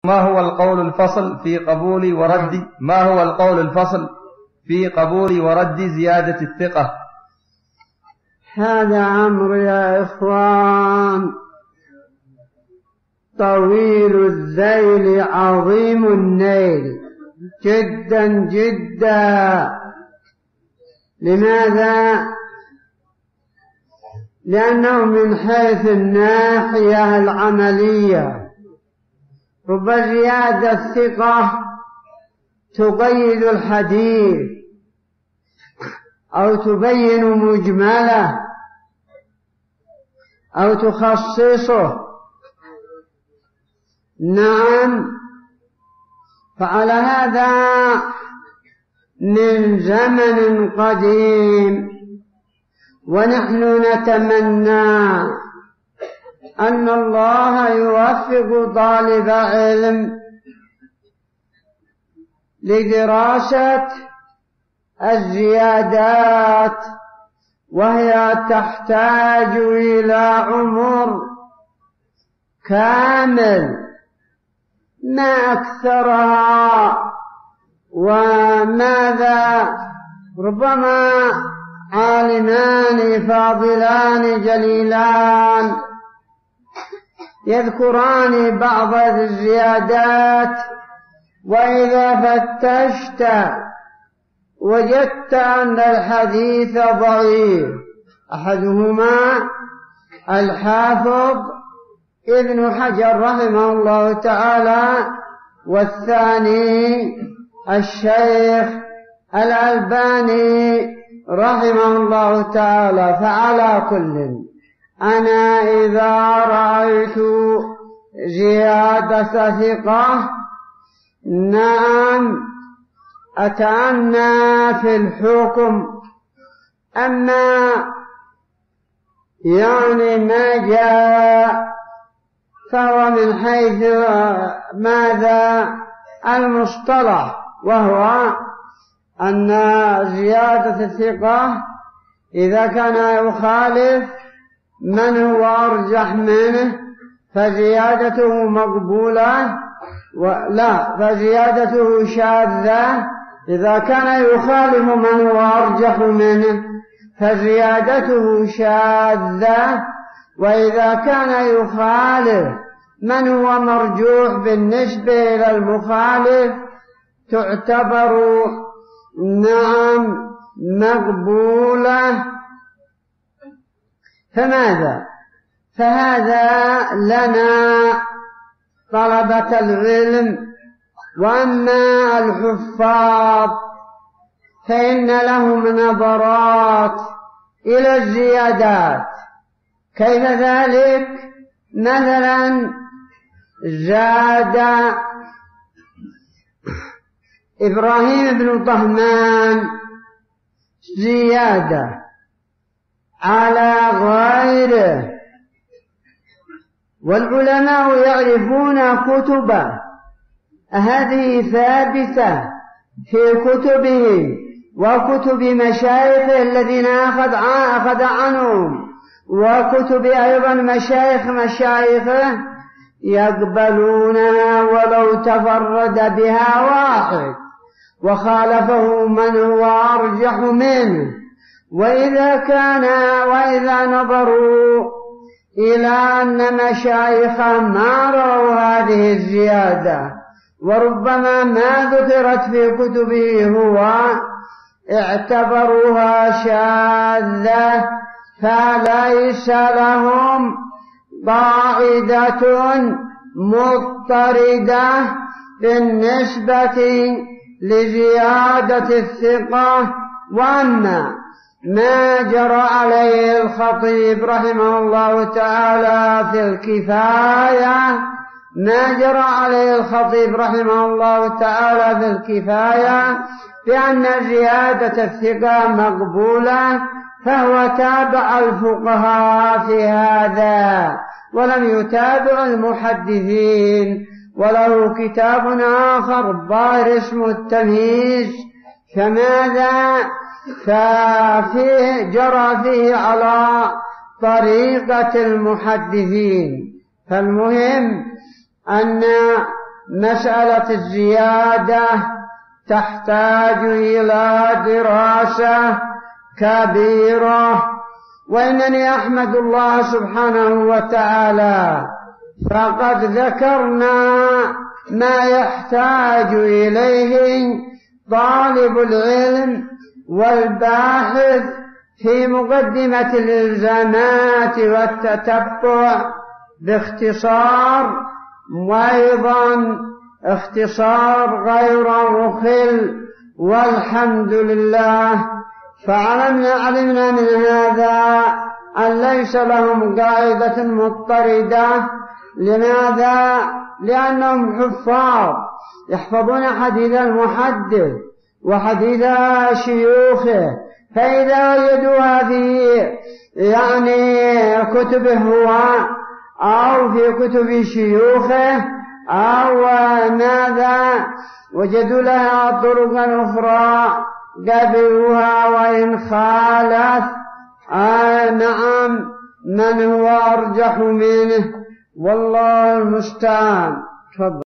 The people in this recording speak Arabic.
ما هو القول الفصل في قبول ورد زيادة الثقة؟ هذا أمر يا إخوان طويل الذيل عظيم النيل جدا جدا. لماذا؟ لأنه من حيث الناحية العملية رب زيادة ثقة تقيد الحديث أو تبين مجمله أو تخصصه. نعم، فعلى هذا من زمن قديم ونحن نتمنى أن الله يوفق طالب علم لدراسة الزيادات، وهي تحتاج إلى عمر كامل ما أكثرها. وماذا؟ ربما عالمان فاضلان جليلان يذكران بعض الزيادات، وإذا فتشت وجدت أن الحديث ضعيف. أحدهما الحافظ ابن حجر رحمه الله تعالى، والثاني الشيخ الألباني رحمه الله تعالى. فعلى كل أنا إذا رأيت زيادة ثقة نعم أتأنى في الحكم، أما يعني ما جاء فهو من حيث ماذا؟ المصطلح، وهو أن زيادة الثقة إذا كان يخالف من هو أرجح منه فزيادته مقبولة، فزيادته شاذة. إذا كان يخالف من هو أرجح منه فزيادته شاذة، وإذا كان يخالف من هو مرجوح بالنسبة إلى المخالف تعتبر نعم مقبولة. فماذا؟ فهذا لنا طلبة العلم. وأما الحفاظ فإن لهم نظرات إلى الزيادات. كيف ذلك؟ مثلا زاد إبراهيم بن طهمان زيادة على غيره، والعلماء يعرفون كتبه، هذه ثابتة في كتبه وكتب مشايخه الذين أخذ عنهم، وكتب أيضا مشايخه يقبلونها ولو تفرد بها واحد وخالفه من هو أرجح منه. وإذا نظروا إلى أن مشايخه ما رأوا هذه الزيادة وربما ما ذكرت في كتبه هو اعتبروها شاذة، فليس لهم قاعدة مضطردة بالنسبة لزيادة الثقة. وأما ما جرى عليه الخطيب رحمه الله تعالى في الكفاية بأن زيادة الثقة مقبولة، فهو تابع الفقهاء في هذا ولم يتابع المحدثين. وله كتاب آخر ظاهر اسمه التمييز، فماذا؟ ففيه جرى فيه على طريقة المحدثين. فالمهم أن مسألة الزيادة تحتاج إلى دراسة كبيرة، وإنني أحمد الله سبحانه وتعالى فقد ذكرنا ما يحتاج إليه طالب العلم والباحث في مقدمة الإلزامات والتتبع باختصار، وأيضا اختصار غير مخل، والحمد لله. علمنا من هذا أن ليس لهم قاعدة مضطردة. لماذا؟ لأنهم حفاظ يحفظون حديث المحدث وحديث شيوخه، فإذا وجدوها في كتبه هو أو في كتب شيوخه أو ماذا وجدوا لها طرقا أخرى قبلوها، وإن خالف نعم من هو أرجح منه، والله المستعان.